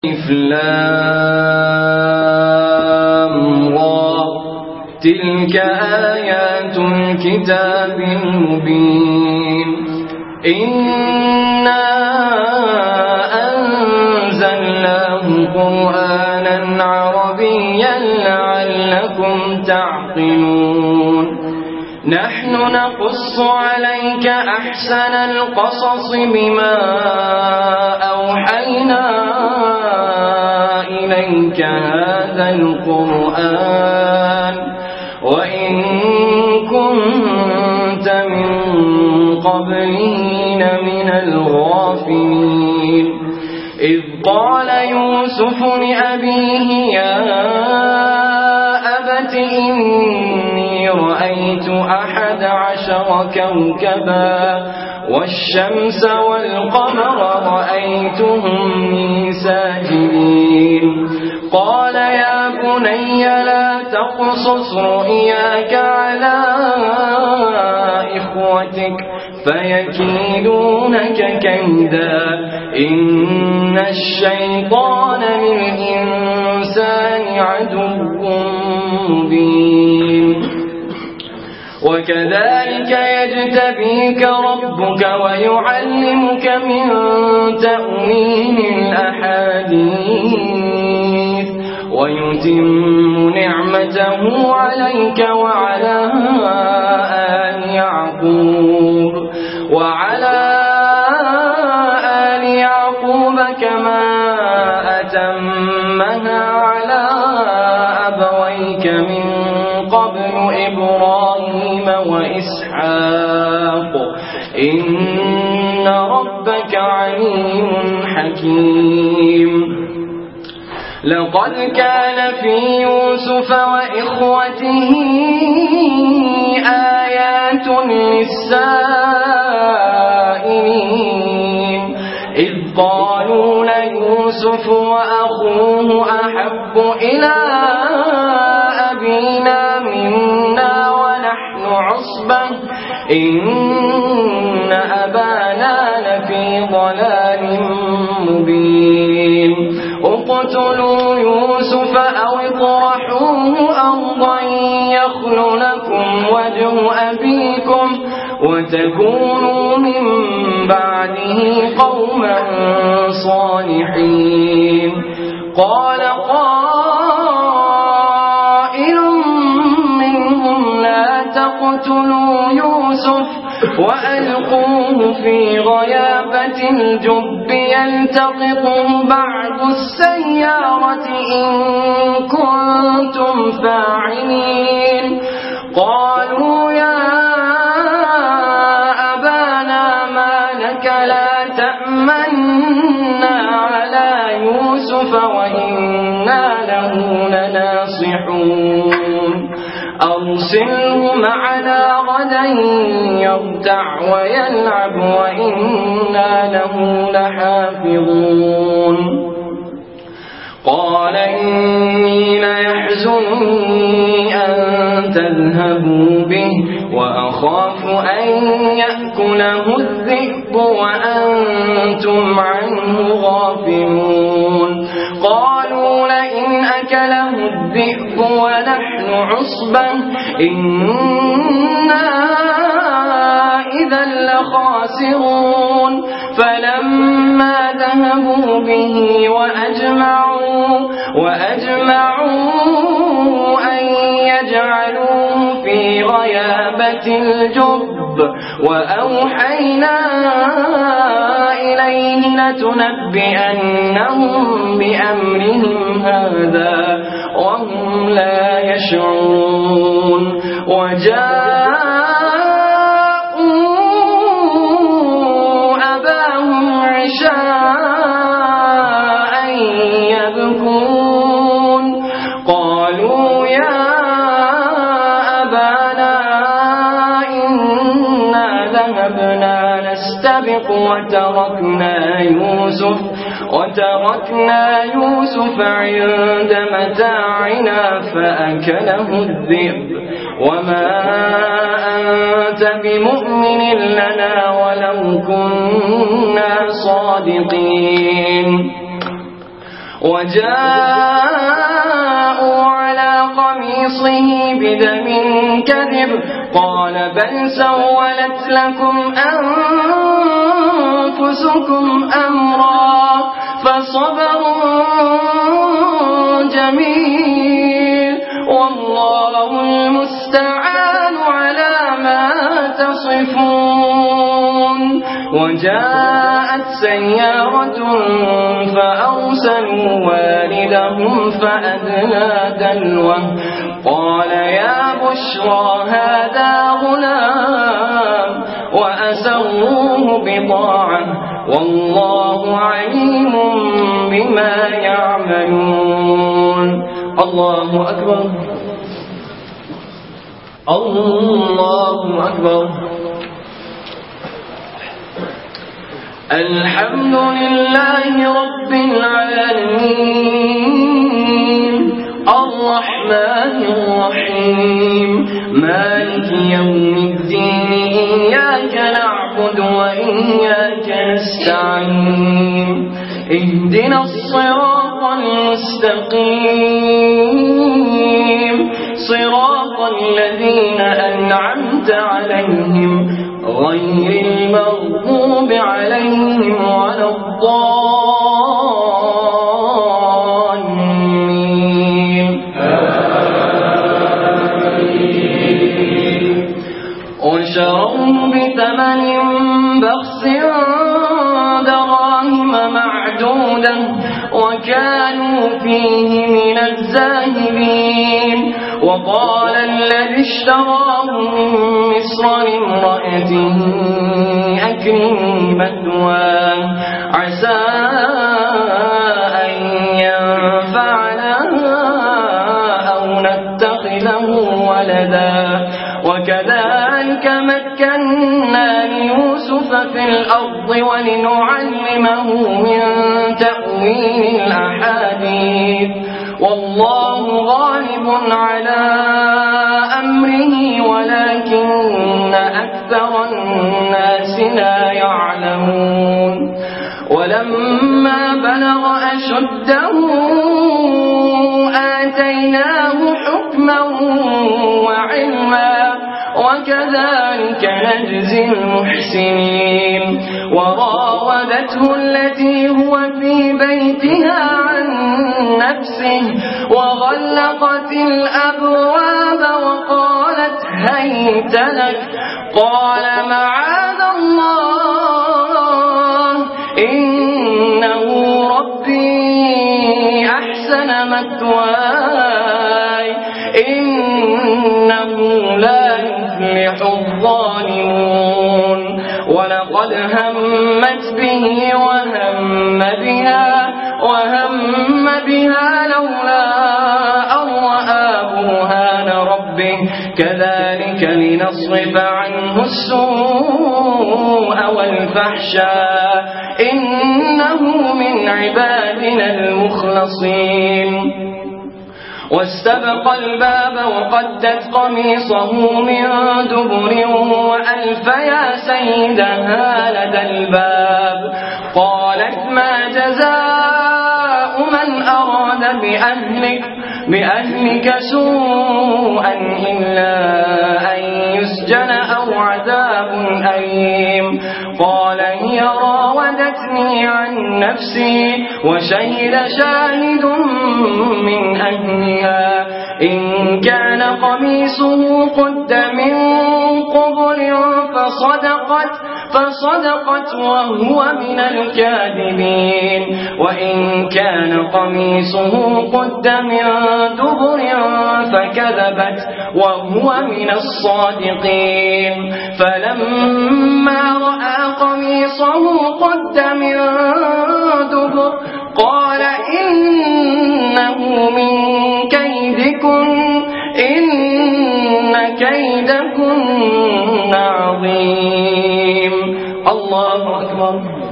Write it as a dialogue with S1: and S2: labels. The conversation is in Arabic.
S1: را تلك آيات الكتاب المبين إنا أنزلناه قرآنا عربيا لعلكم تعقلون نحن نقص عليك أحسن القصص بما أوحينا إليك هذا القرآن وإن كنت من قبله لمن الغافلين إذ قال يوسف لأبيه يا أبت إني رأيت 11 كوكبا والشمس والقمر رأيتهم لي ساجدين قال يا بني لا تقصص رؤياك على إخوتك فيكيدونك كيدا إن الشيطان للإنسان عدو مبين وكذلك يجتبيك ربك ويعلمك من تأويل الأحاديث ويتم نعمته عليك وعلى آل يعقوب كما أتمها على أبويك من قبل إبراهيم وإسحاق إن ربك عليم حكيم لقد كان في يوسف وإخوته آيات للسائلين إذ قالوا ليوسف وأخوه أحب إلى أبينا منا ونحن عصبة إن أبانا لفي ضلال مبين اقتلوا يوسف أو اطرحوه أرضا يخل لكم وجه أبيكم وتكونوا من بعده قوما صالحين قال قائل منهم لا تقتلوا يوسف وألقوه في غيابة الجب يلتقطه بعض السيارة إن كنتم فاعلين قالوا يا أبانا ما لك لا تأمنا على يوسف وإنا له لناصحون أرسله معنا غدا يرتع ويلعب وإنا له لحافظون قال إني ليحزنني أن تذهبوا به وأخاف أن يأكله الذئب وأنتم عنه غافلون قالوا لئن أكله الذئب ونحن عصبة إنا إذا لخاسرون فلما ذهبوا به وأجمعوا أن يجعلوه في غيابة الجب وأوحينا إليه لتنبئنهم بأمرهم هذا وهم لا يشعرون وجاءوا أباهم عشاء يبكون قالوا يا أبانا إنا ذهبنا نستبق وتركنا يوسف عند متاعنا فأكله الذئب وما أنت بمؤمن لنا ولو كنا صادقين وجاءوا على قميصه بدم كذب قال بل سولت لكم أنفسكم أمرا فصبر جميل والله المستعان على ما تصفون. وجاءت سيارة فأرسلوا والدهم فأدلى دلوه قال يا بشرى هذا غلام وأسروه بضاعة والله عليم بما يعملون. الله أكبر الله أكبر. الحمد لله رب العالمين الرحمن الرحيم مالك يوم الدين إياك نعبد وإياك نستعين اهدنا الصراط المستقيم صراط الذين أنعمت عليهم غير المغضوب عليهم ولا الضالين. وشروه بثمن بخس دراهم معدودة وكانوا فيه من الزاهدين. وقال الذي اشتراه من مصر لامرأته أكرمي مثواه عسى أن ينفعنا أو نتخذه ولدا. وكذلك مكنا ليوسف في الأرض ولنعلمه من تأويل الأحاديث والله غالب على أمره ولكن أكثر الناس لا يعلمون. ولما بلغ أشده آتيناه حكما وعلما وكذلك نجزي المحسنين. وراودته التي هو في بيتها عن نفسه وغلقت الأبواب وقالت هيت لك قال معاذ الله إنه ربي أحسن مثواي إنه لا يفلح الظالمون. ولقد همت به وهم بها لولا أن رأى برهان ربه كذلك لنصرف عنه السوء والفحشاء إنه من عبادنا المخلصين. واستبق الباب وقدت قميصه من دبر وألف يا سيدها لدى الباب قالت ما جزاء من أراد بأهلك سوءا إلا أن يسجن أو عذاب أليم. قال هي راودتني عن نفسي وشهد شاهد من أهلها إن كان قميصه قد من قبل فصدقت وهو من الكاذبين وإن كان قميصه قد من دبر فكذبت وهو من الصادقين. فلما رأى قميصه قد من دبر قال إنه من كيدكن إن كيدكن عظيم. الله أكبر.